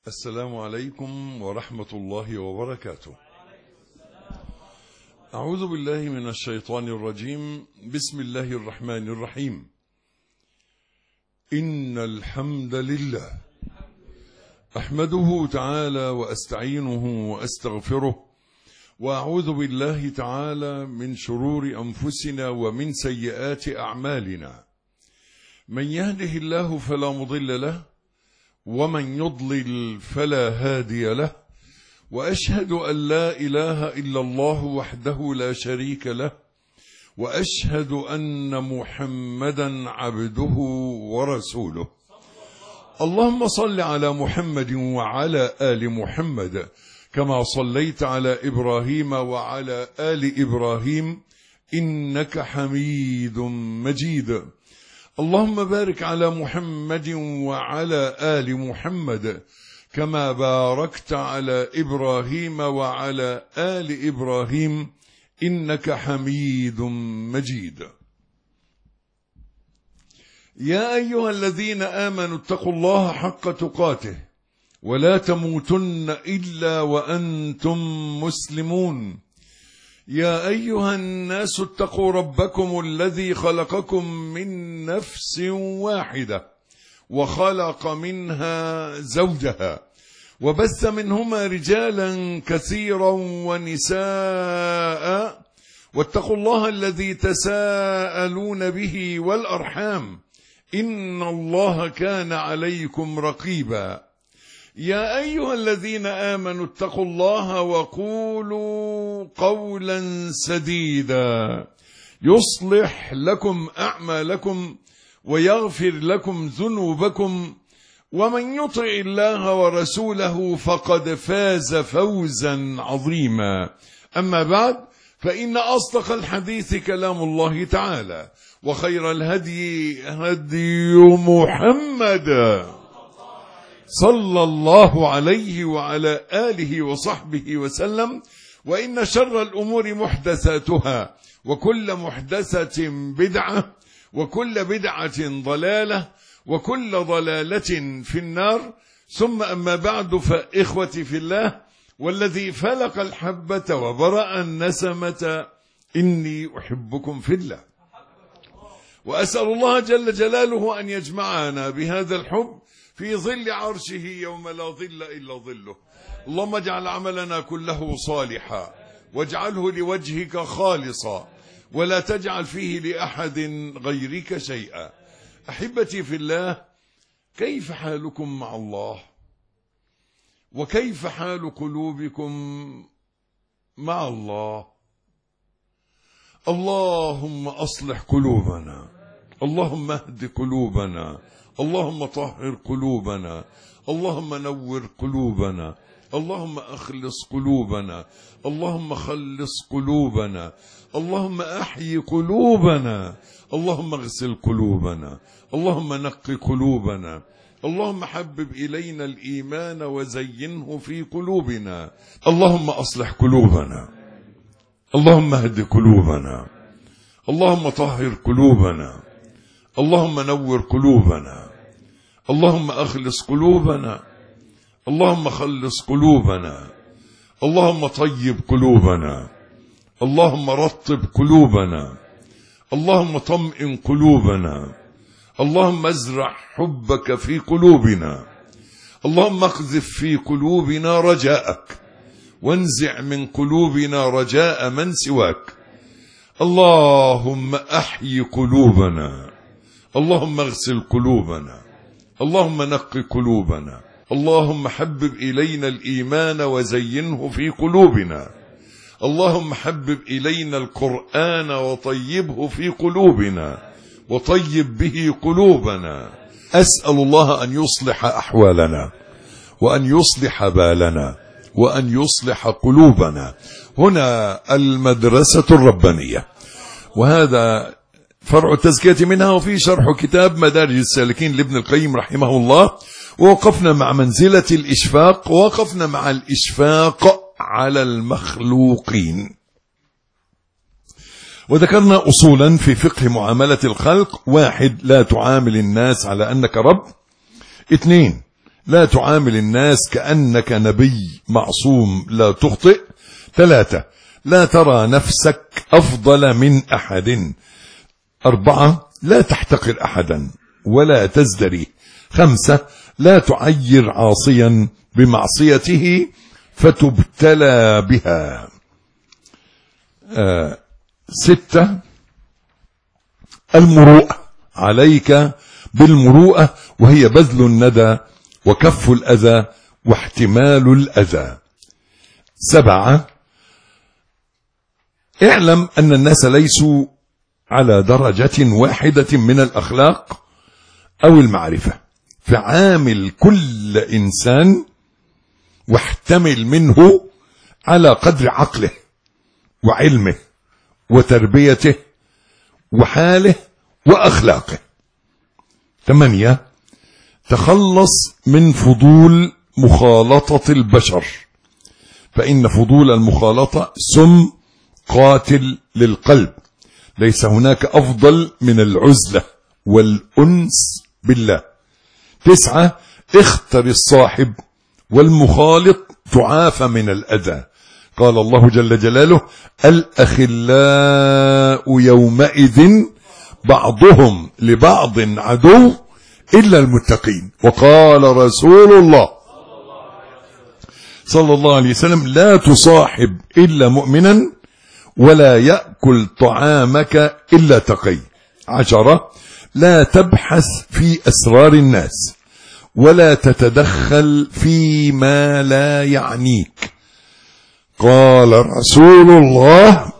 السلام عليكم ورحمة الله وبركاته. أعوذ بالله من الشيطان الرجيم. بسم الله الرحمن الرحيم. إن الحمد لله أحمده تعالى وأستعينه وأستغفره، وأعوذ بالله تعالى من شرور أنفسنا ومن سيئات أعمالنا. من يهده الله فلا مضل له، ومن يضلل فلا هادي له، وأشهد أن لا إله إلا الله وحده لا شريك له، وأشهد أن محمدا عبده ورسوله. اللهم صل على محمد وعلى آل محمد كما صليت على إبراهيم وعلى آل إبراهيم إنك حميد مجيد. اللهم بارك على محمد وعلى آل محمد كما باركت على إبراهيم وعلى آل إبراهيم إنك حميد مجيد. يا أيها الذين آمنوا اتقوا الله حق تقاته ولا تموتن إلا وأنتم مسلمون. يا أيها الناس اتقوا ربكم الذي خلقكم من نفس واحدة وخلق منها زوجها وبث منهما رجالا كثيرا ونساء، واتقوا الله الذي تساءلون به والأرحام إن الله كان عليكم رقيبا. يا أيها الذين آمنوا اتقوا الله وقولوا قولا سديدا يصلح لكم أعمالكم ويغفر لكم ذنوبكم، ومن يطع الله ورسوله فقد فاز فوزا عظيما. أما بعد، فإن أصدق الحديث كلام الله تعالى، وخير الهدي هدي محمد صلى الله عليه وعلى آله وصحبه وسلم، وإن شر الأمور محدثاتها، وكل محدثة بدعة، وكل بدعة ضلالة، وكل ضلالة في النار. ثم أما بعد، فإخوتي في الله، والذي فلق الحبة وبرأ النسمة، إني أحبكم في الله، وأسأل الله جل جلاله أن يجمعنا بهذا الحب في ظل عرشه يوم لا ظل إلا ظله. اللهم اجعل عملنا كله صالحا، واجعله لوجهك خالصا، ولا تجعل فيه لأحد غيرك شيئا. أحبتي في الله، كيف حالكم مع الله؟ وكيف حال قلوبكم مع الله؟ اللهم أصلح قلوبنا، اللهم اهد قلوبنا، اللهم طهر قلوبنا، اللهم نور قلوبنا، اللهم أخلص قلوبنا، اللهم خلص قلوبنا، اللهم أحيي قلوبنا، اللهم اغسل قلوبنا، اللهم نقي قلوبنا، اللهم حبب إلينا الإيمان وزينه في قلوبنا، اللهم أصلح قلوبنا، اللهم اهد قلوبنا، اللهم طهر قلوبنا، اللهم نور قلوبنا، اللهم أخلص قلوبنا، اللهم خلص قلوبنا، اللهم طيب قلوبنا، اللهم رطب قلوبنا، اللهم طمئن قلوبنا، اللهم ازرع حبك في قلوبنا، اللهم اقذف في قلوبنا رجاءك، وانزع من قلوبنا رجاء من سواك. اللهم أحيي قلوبنا، اللهم اغسل قلوبنا، اللهم نقي قلوبنا، اللهم حبب إلينا الإيمان وزينه في قلوبنا، اللهم حبب إلينا القرآن وطيبه في قلوبنا، وطيب به قلوبنا. أسأل الله أن يصلح أحوالنا، وأن يصلح بالنا، وأن يصلح قلوبنا. هنا المدرسة الربانية، وهذا فرع التزكية منها، وفي شرح كتاب مدارج السالكين لابن القيم رحمه الله. ووقفنا مع منزلة الإشفاق، ووقفنا مع الإشفاق على المخلوقين، وذكرنا أصولا في فقه معاملة الخلق. 1، لا تعامل الناس على أنك رب. 2، لا تعامل الناس كأنك نبي معصوم لا تخطئ. 3 لا ترى نفسك أفضل من أحد. 4 لا تحتقر أحدا ولا تزدري. 5 لا تعير عاصيا بمعصيته فتبتلى بها. 6 المروءة، عليك بالمروءة، وهي بذل الندى وكف الأذى واحتمال الأذى. 7 اعلم أن الناس ليسوا على درجة واحدة من الأخلاق أو المعرفة، فعامل كل إنسان واحتمل منه على قدر عقله وعلمه وتربيته وحاله وأخلاقه. 8 تخلص من فضول مخالطة البشر، فإن فضول المخالطة سم قاتل للقلب، ليس هناك أفضل من العزلة والأنس بالله. 9 اختر الصاحب والمخالط تعافى من الأذى. قال الله جل جلاله: الأخلاء يومئذ بعضهم لبعض عدو إلا المتقين. وقال رسول الله صلى الله عليه وسلم: لا تصاحب إلا مؤمنا ولا يأكل طعامك إلا تقي. 10 لا تبحث في أسرار الناس ولا تتدخل فيما لا يعنيك. قال رسول الله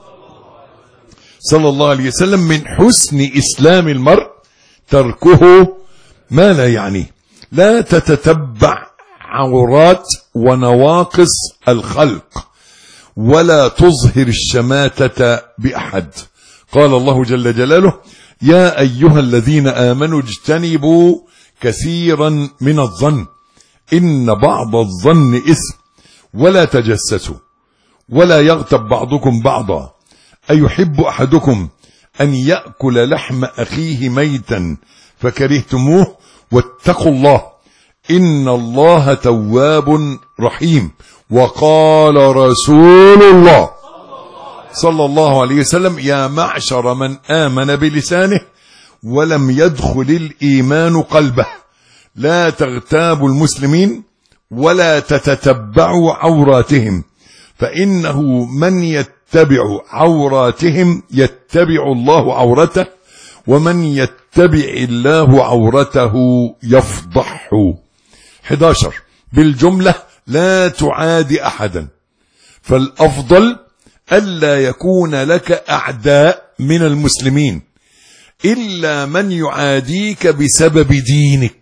صلى الله عليه وسلم: من حسن إسلام المرء تركه ما لا يعنيه. لا تتتبع عورات ونواقص الخلق ولا تظهر الشماتة بأحد. قال الله جل جلاله: يا أيها الذين آمنوا اجتنبوا كثيرا من الظن إن بعض الظن إثم ولا تجسسوا ولا يغتب بعضكم بعضا أيحب أحدكم أن يأكل لحم أخيه ميتا فكرهتموه واتقوا الله إن الله تواب رحيم. وقال رسول الله صلى الله عليه وسلم: يا معشر من آمن بلسانه ولم يدخل الإيمان قلبه لا تغتابوا المسلمين ولا تتتبعوا عوراتهم، فإنه من يتبع عوراتهم يتبع الله عورته، ومن يتبع الله عورته يفضحه. 11 بالجملة لا تعادي أحدا، فالأفضل ألا يكون لك أعداء من المسلمين إلا من يعاديك بسبب دينك.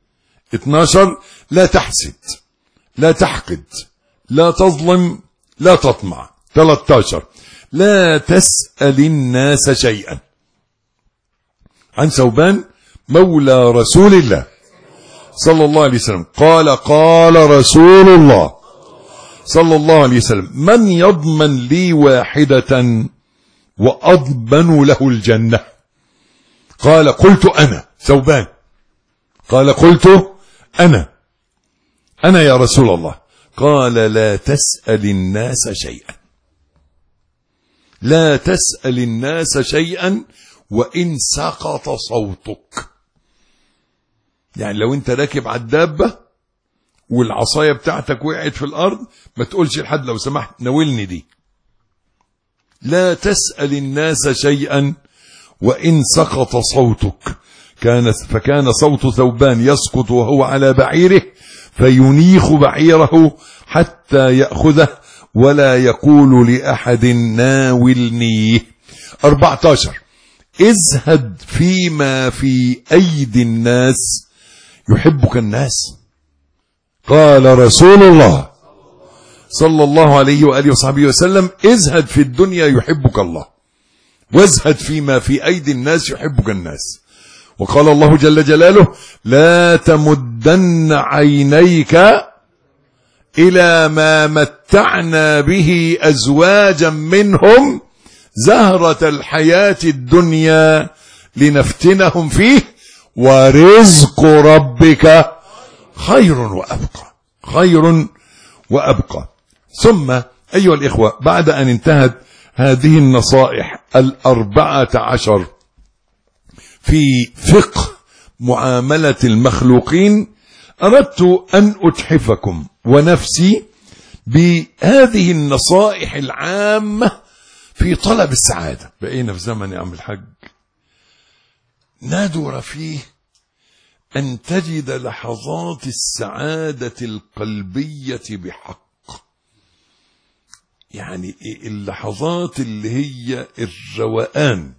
12 لا تحسد لا تحقد لا تظلم لا تطمع. 13 لا تسأل الناس شيئا. عن ثوبان مولى رسول الله صلى الله عليه وسلم قال: قال رسول الله صلى الله عليه وسلم: من يضمن لي واحدة وأضمن له الجنة؟ قال: قلت أنا. ثوبان قال: قلت أنا يا رسول الله. قال: لا تسأل الناس شيئا، لا تسأل الناس شيئا وإن سقط صوتك. يعني لو انت راكب على الدابة والعصاية بتاعتك وقعت في الأرض ما تقولش لحد لو سمحت ناولني دي. لا تسأل الناس شيئا وإن سقط صوتك. فكان صوت ثوبان يسقط وهو على بعيره فينيخ بعيره حتى يأخذه ولا يقول لأحد ناولنيه. 14 ازهد فيما في أيدي الناس يحبك الناس. قال رسول الله صلى الله عليه وآله وصحبه وسلم: ازهد في الدنيا يحبك الله، وازهد فيما في أيدي الناس يحبك الناس. وقال الله جل جلاله: لا تمدن عينيك إلى ما متعنا به أزواجا منهم زهرة الحياة الدنيا لنفتنهم فيه ورزق ربك خير وأبقى، خير وأبقى. ثم أيها الإخوة، بعد أن انتهت هذه النصائح 14 في فقه معاملة المخلوقين، أردت أن أتحفكم ونفسي بهذه النصائح العامة في طلب السعادة. بقينا في زمن يا عم الحاج نادر فيه أن تجد لحظات السعادة القلبية بحق، يعني اللحظات اللي هي الروقان،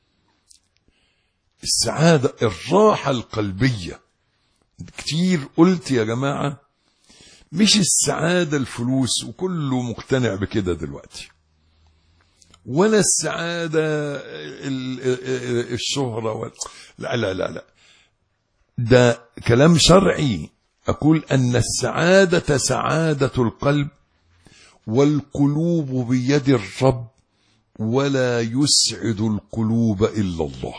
السعادة، الراحة القلبية. كتير قلت يا جماعة مش السعادة الفلوس، وكله مقتنع بكده دلوقتي، ولا السعادة الشهرة، لا لا لا لا، ده كلام شرعي. أقول أن السعادة سعادة القلب، والقلوب بيد الرب، ولا يسعد القلوب إلا الله.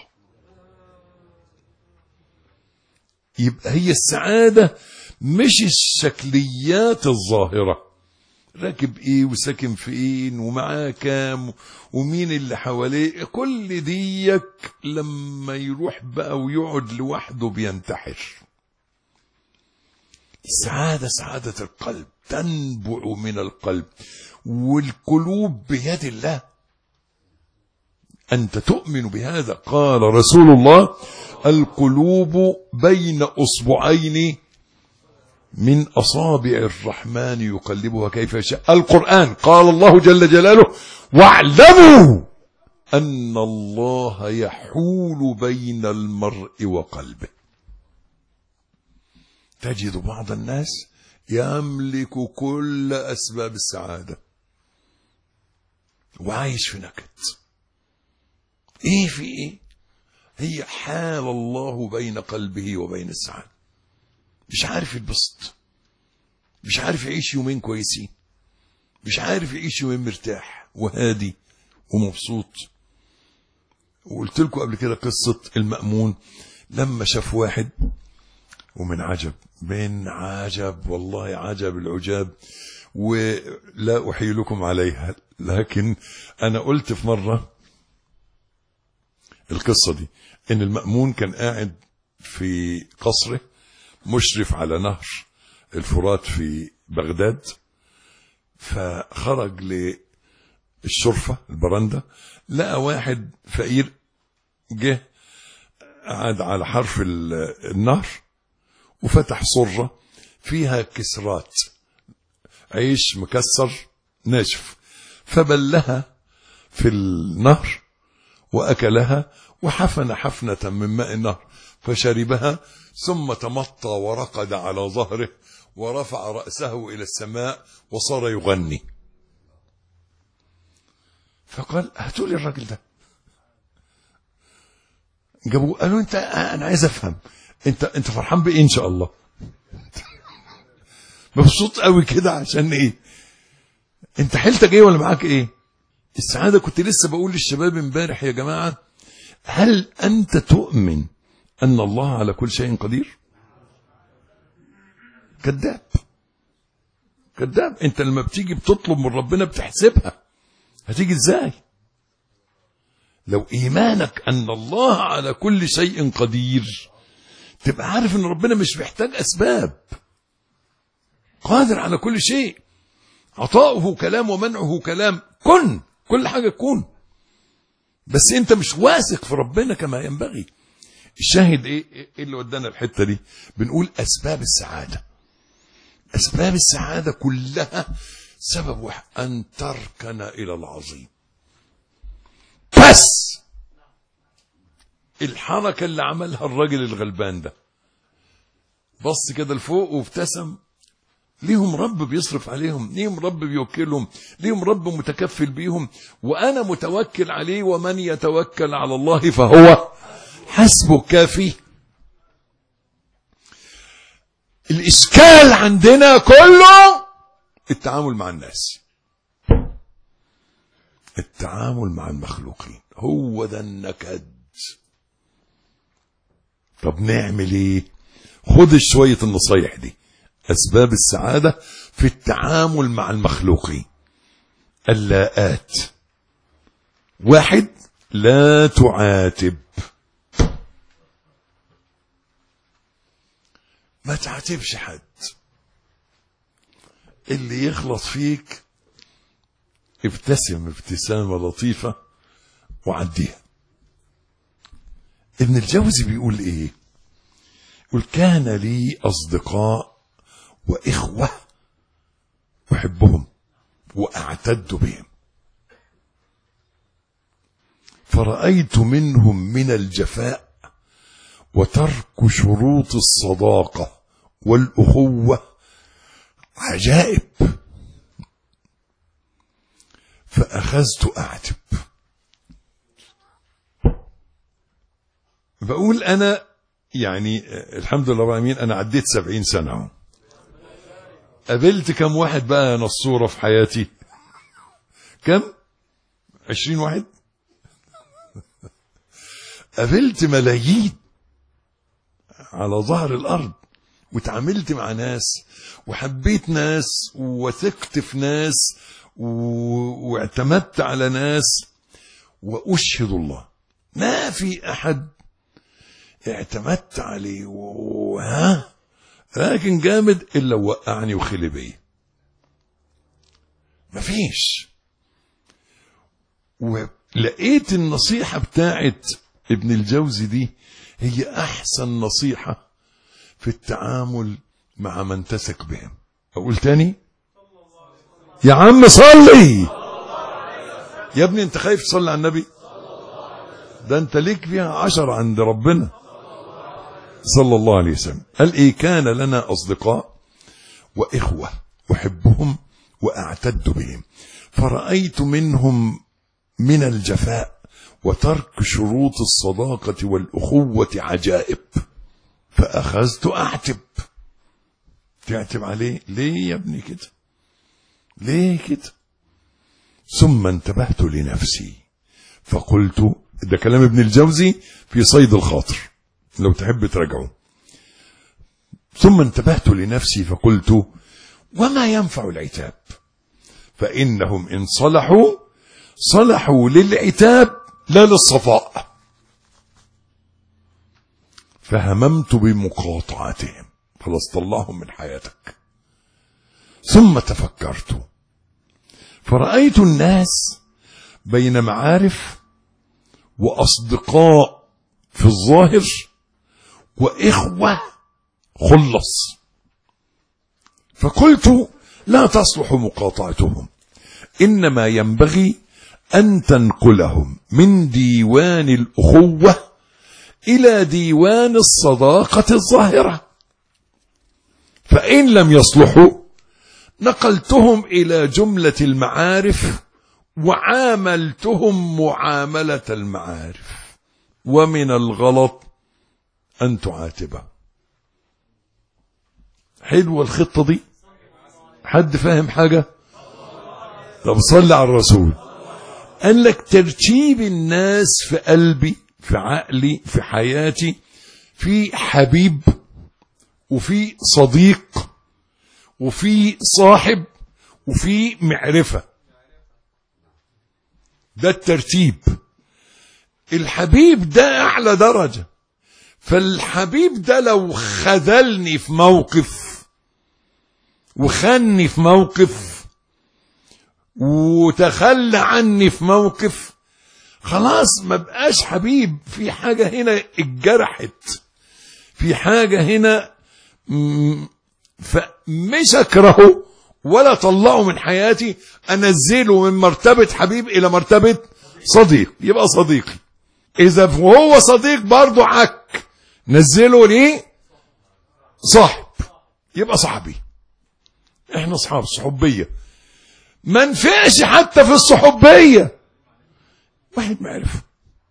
يبقى هي السعادة مش الشكليات الظاهرة، راكب ايه وساكن فين ومعاه كام ومين اللي حواليه، كل ديك لما يروح بقى ويقعد لوحده بينتحر. السعادة سعادة القلب، تنبع من القلب، والقلوب بيد الله. أنت تؤمن بهذا. قال رسول الله: القلوب بين أصبعين من أصابع الرحمن يقلبها كيف يشاء. القرآن قال الله جل جلاله: واعلموا أن الله يحول بين المرء وقلبه. تجد بعض الناس يملك كل أسباب السعادة وعايش في نكد. ايه في ايه؟ هي حال الله بين قلبه وبين السعادة. مش عارف يتبسط، مش عارف يعيش يومين كويسين، مش عارف يعيش يومين مرتاح وهادي ومبسوط. وقلت لكم قبل كده قصة المأمون لما شاف واحد، ومن عجب من عجب والله عجب العجاب، ولا أحيلكم عليها، لكن أنا قلت في مرة القصة دي، إن المأمون كان قاعد في قصره مشرف على نهر الفرات في بغداد، فخرج للشرفة البرندة، لقى واحد فقير جه قعد على حرف النهر وفتح صرة فيها كسرات عيش مكسر ناشف، فبلها في النهر وأكلها، وحفن حفنة من ماء النهر فشربها، ثم تمطى ورقد على ظهره ورفع رأسه إلى السماء وصار يغني. فقال: هاتوا لي الراجل ده. جابوه، قالوا: أنا عايز أفهم، أنت فرحان بإيه إن شاء الله؟ مبسوط قوي كده عشان إيه؟ أنت حيلتك إيه ولا معاك إيه؟ السعادة، كنت لسه بقول للشباب امبارح يا جماعة: هل أنت تؤمن أن الله على كل شيء قدير؟ كذاب كذاب. أنت لما بتيجي بتطلب من ربنا بتحسبها هتيجي إزاي؟ لو إيمانك أن الله على كل شيء قدير تبقى عارف أن ربنا مش محتاج أسباب، قادر على كل شيء، عطاؤه كلام ومنعه كلام، كل حاجة تكون، بس أنت مش واثق في ربنا كما ينبغي. الشاهد إيه اللي ودانا الحتة دي؟ بنقول أسباب السعادة. أسباب السعادة كلها سبب واحد: أن تركن إلى العظيم. بس الحركة اللي عملها الراجل الغلبان ده، بص كده لفوق وابتسم، ليهم رب بيصرف عليهم، ليهم رب بيوكلهم، ليهم رب متكفل بيهم، وأنا متوكل عليه، ومن يتوكل على الله فهو حسبه كافي. الإشكال عندنا كله التعامل مع الناس، التعامل مع المخلوقين، هو ده النكد. طب نعمل ايه؟ خد شوية النصايح دي. أسباب السعادة في التعامل مع المخلوقين. اللاءات. 1، لا تعاتب. ما تعاتبش حد. اللي يغلط فيك ابتسم ابتسامة لطيفة وعديها. ابن الجوزي بيقول ايه؟ يقول كان لي أصدقاء وإخوة أحبهم وأعتد بهم، فرأيت منهم من الجفاء وترك شروط الصداقة والأخوة عجائب، فأخذت أعتب. بقول أنا يعني الحمد لله رب العالمين أنا عديت 70 سنة. قابلت كم واحد بقى نصورة في حياتي؟ كم؟ 20 واحد. قابلت ملايين على ظهر الأرض، وتعاملت مع ناس وحبيت ناس وثقت في ناس واعتمدت على ناس، وأشهد الله ما في أحد اعتمدت عليه لكن جامد إلا وقعني وخلي بيه. مفيش. ولقيت النصيحة بتاعت ابن الجوزي دي هي أحسن نصيحة في التعامل مع من تثق بهم. أقول تاني؟ يا عم صلي يا ابني. انت خايف تصلي على النبي؟ ده انت ليك فيها 10 عند ربنا صلى الله عليه وسلم. قال ايه؟ كان لنا أصدقاء وإخوة أحبهم وأعتد بهم، فرأيت منهم من الجفاء وترك شروط الصداقة والأخوة عجائب، فأخذت أعتب. تعتب عليه ليه يا ابني كده؟ ليه كده؟ ثم انتبهت لنفسي فقلت، ده كلام ابن الجوزي في صيد الخاطر لو تحب تراجعه. ثم انتبهت لنفسي فقلت وما ينفع العتاب، فإنهم إن صلحوا للعتاب لا للصفاء. فهممت بمقاطعتهم، خلاص طلعهم من حياتك. ثم تفكرت فرأيت الناس بين معارف وأصدقاء في الظاهر وإخوة خلص، فقلت لا تصلح مقاطعتهم، إنما ينبغي أن تنقلهم من ديوان الأخوة إلى ديوان الصداقة الظاهرة، فإن لم يصلحوا نقلتهم إلى جملة المعارف وعاملتهم معاملة المعارف، ومن الغلط أن تعاتبه. حلوة الخطة دي؟ حد فاهم حاجة؟ طب صلي على الرسول. قال لك ترتيب الناس في قلبي، في عقلي، في حياتي، في حبيب وفي صديق وفي صاحب وفي معرفة. ده الترتيب. الحبيب ده أعلى درجة، فالحبيب ده لو خذلني في موقف وخني في موقف وتخلى عني في موقف، خلاص ما بقاش حبيب. في حاجة هنا اتجرحت، في حاجة هنا فمش أكرهه ولا طلعه من حياتي، أنزله من مرتبة حبيب إلى مرتبة صديق، يبقى صديقي. إذا هو صديق برضو عك، نزله ليه صاحب، يبقى صاحبي. احنا اصحاب صحوبية، ما نفعش حتى في الصحوبية واحد معرفة،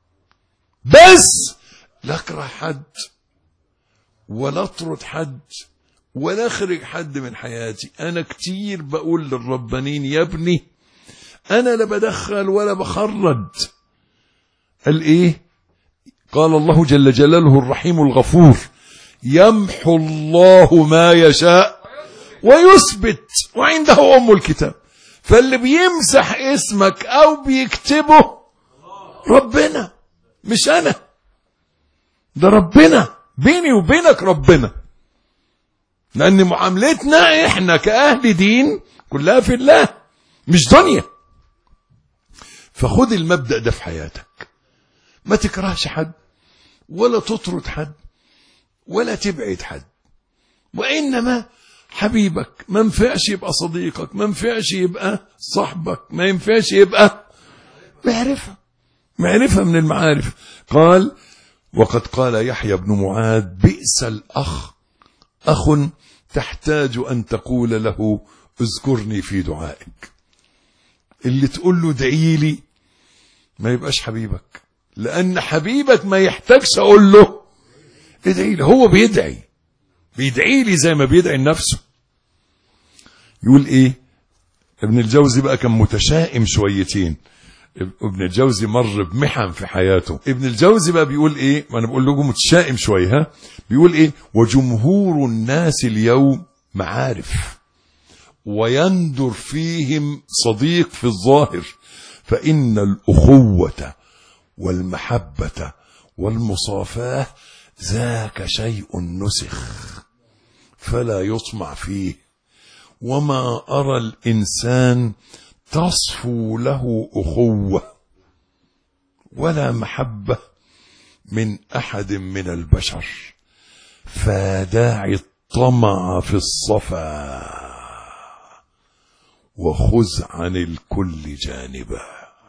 بس لا اكره حد ولا اطرد حد ولا اخرج حد من حياتي. انا كتير بقول للربانين يا ابني انا لا بدخل ولا بخرج. قال ايه؟ قال الله جل جلاله الرحيم الغفور يمحو الله ما يشاء ويثبت وعنده أم الكتاب. فاللي بيمسح اسمك أو بيكتبه ربنا، مش أنا، ده ربنا. بيني وبينك ربنا، لأن معاملتنا إحنا كأهل دين كلها في الله مش دنيا. فخد المبدأ ده في حياتك، ما تكرهش حد ولا تطرد حد ولا تبعد حد، وإنما حبيبك ما ينفعش يبقى صديقك، ما ينفعش يبقى صاحبك، ما ينفعش يبقى معرفة من المعارف. قال وقد قال يحيى بن معاذ بئس الأخ أخ تحتاج أن تقول له اذكرني في دعائك. اللي تقول له ادعي لي ما يبقاش حبيبك، لأن حبيبك ما يحتاجش أقول له ادعي لي، هو بيدعي لي زي ما بيدعي لنفسه. يقول ايه ابن الجوزي بقى؟ كان متشائم شويتين. ابن الجوزي مر بمحن في حياته. ابن الجوزي بقى بيقول ايه، وانا بقول لكم متشائم شويه، بيقول ايه؟ وجمهور الناس اليوم معارف ويندر فيهم صديق في الظاهر، فإن الأخوة والمحبة والمصافاة ذاك شيء نسخ فلا يطمع فيه، وما أرى الإنسان تصفو له أخوة ولا محبة من أحد من البشر، فداعي الطمع في الصفا وخذ عن الكل جانبا.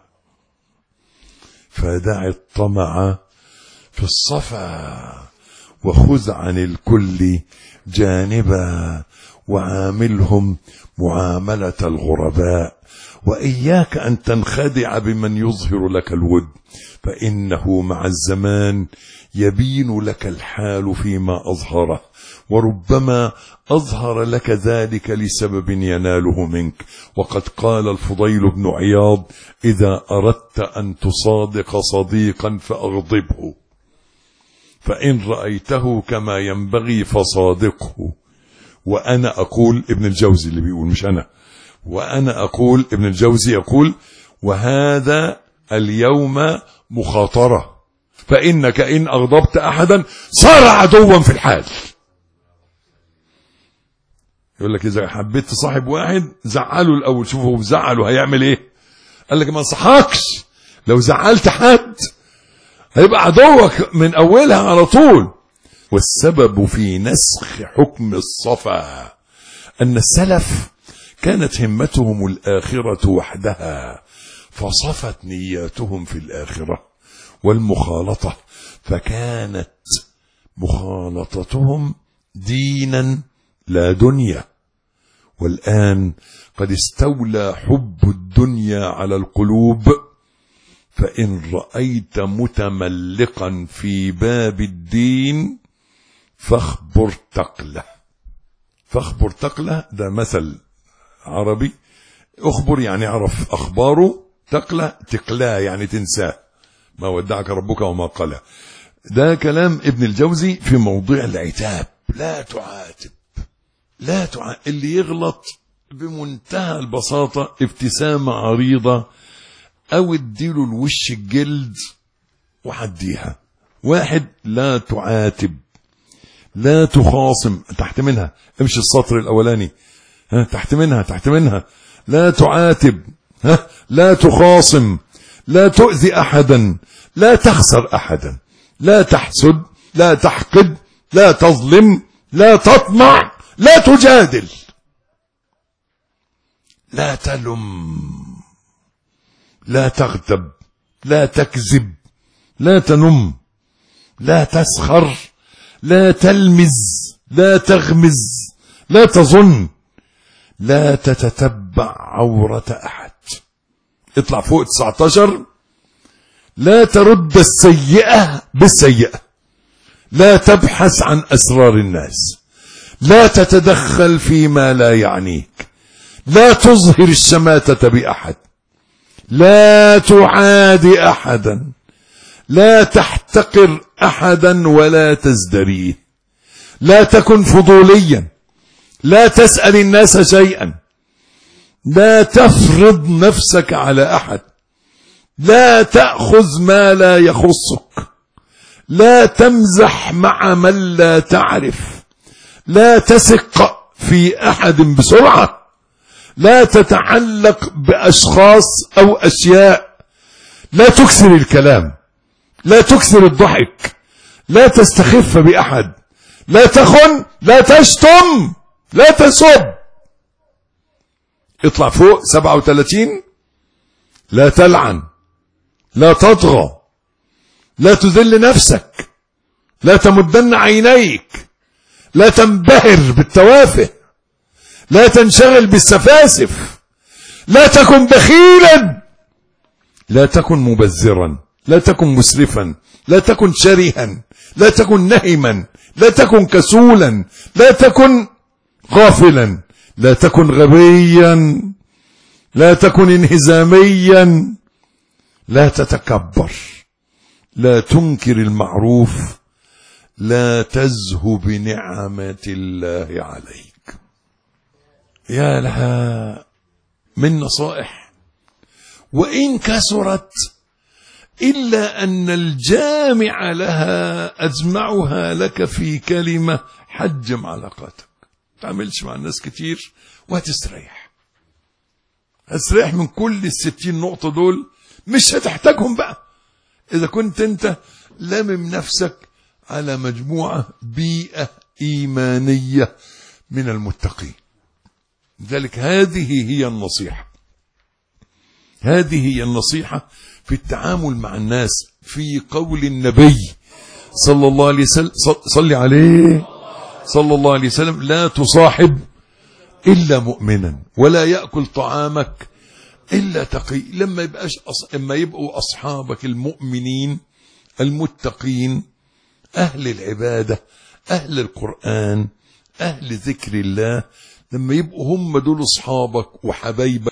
فداعي الطمع في الصفا وخذ عن الكل جانبا، وعاملهم معاملة الغرباء، وإياك أن تنخدع بمن يظهر لك الود، فإنه مع الزمان يبين لك الحال فيما أظهره، وربما أظهر لك ذلك لسبب يناله منك. وقد قال الفضيل بن عياض إذا أردت أن تصادق صديقا فأغضبه، فإن رأيته كما ينبغي فصادقه. وأنا أقول، ابن الجوزي اللي بيقول مش أنا، وأنا أقول، ابن الجوزي يقول: وهذا اليوم مخاطرة، فإنك إن أغضبت أحدا صار عدوا في الحال. يقول لك إذا حبيت تصاحب واحد زعله الأول، شوفه هو بزعله هيعمل إيه. قال لك ما صحاكش، لو زعلت حد هيبقى عدوك من أولها على طول. والسبب في نسخ حكم الصفا أن السلف كانت همتهم الآخرة وحدها، فصفت نياتهم في الآخرة والمخالطة، فكانت مخالطتهم دينا لا دنيا. والآن قد استولى حب الدنيا على القلوب، فإن رأيت متملقا في باب الدين فاخبر تقله. فاخبر تقله ده مثل عربي، اخبر يعني اعرف اخباره، تقله تقلاه يعني تنساه، ما ودعك ربك وما قلى. ده كلام ابن الجوزي في موضوع العتاب. لا تعاتب، لا تعاتب. اللي يغلط بمنتهى البساطة ابتسامة عريضة او اديله الوش الجلد وحديها. واحد، لا تعاتب، لا تخاصم، تحت منها امشي السطر الاولاني، تحت منها لا تعاتب، لا تخاصم، لا تؤذي احدا، لا تخسر احدا، لا تحسد، لا تحقد، لا تظلم، لا تطمع، لا تجادل، لا تلم، لا تغتب، لا تكذب، لا تنم، لا تسخر، لا تلمز، لا تغمز، لا تظن، لا تتتبع عورة أحد. اطلع فوق 19. لا ترد السيئة بالسيئة، لا تبحث عن أسرار الناس، لا تتدخل فيما لا يعنيك، لا تظهر الشماتة بأحد، لا تعادي أحدا، لا تحتقر أحدا ولا تزدريه، لا تكن فضوليا، لا تسأل الناس شيئا، لا تفرض نفسك على أحد، لا تأخذ ما لا يخصك، لا تمزح مع من لا تعرف، لا تثق في أحد بسرعة، لا تتعلق بأشخاص أو أشياء، لا تكثر الكلام، لا تكثر الضحك، لا تستخف بأحد، لا تخن، لا تشتم، لا تسب. اطلع فوق 37. لا تلعن، لا تطغى، لا تذل نفسك، لا تمدن عينيك، لا تنبهر بالتوافه، لا تنشغل بالسفاسف، لا تكن بخيلا، لا تكن مبذرا، لا تكن مسرفا، لا تكن شرها، لا تكن نهما، لا تكن كسولا، لا تكن غافلا، لا تكن غبيا، لا تكن انهزاميا، لا تتكبر، لا تنكر المعروف، لا تزهو بنعمة الله عليك. يا لها من نصائح، وإن كثرت إلا أن الجامع لها أجمعها لك في كلمة: حجم علاقاتك، تعملش مع الناس كتير وهتستريح. هتستريح من كل 60 نقطة دول، مش هتحتاجهم بقى إذا كنت أنت لامم نفسك على مجموعة بيئة إيمانية من المتقين. لذلك هذه هي النصيحة، هذه هي النصيحة في التعامل مع الناس. في قول النبي صلى الله عليه وسلم، صلي عليه صلى الله عليه وسلم: لا تصاحب إلا مؤمنا، ولا يأكل طعامك إلا تقي. لما يبقوا أصحابك المؤمنين المتقين، أهل العبادة، أهل القرآن، أهل ذكر الله، لما يبقوا هم دول أصحابك وحبايبك